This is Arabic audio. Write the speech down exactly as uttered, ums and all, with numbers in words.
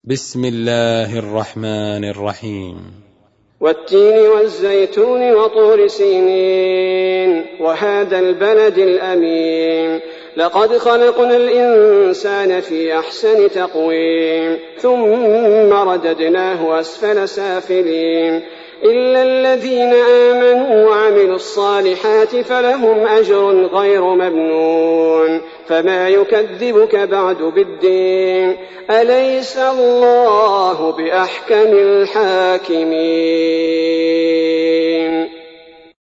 بسم الله الرحمن الرحيم. والتين والزيتون وطور سينين وهذا البلد الأمين لقد خلقنا الإنسان في أحسن تقويم ثم رددناه أسفل سافلين إلا الذين آمنوا وعملوا الصالحات فلهم أجر غير ممنون فما يكذبك بعد بالدين أليس الله بأحكم الحاكمين.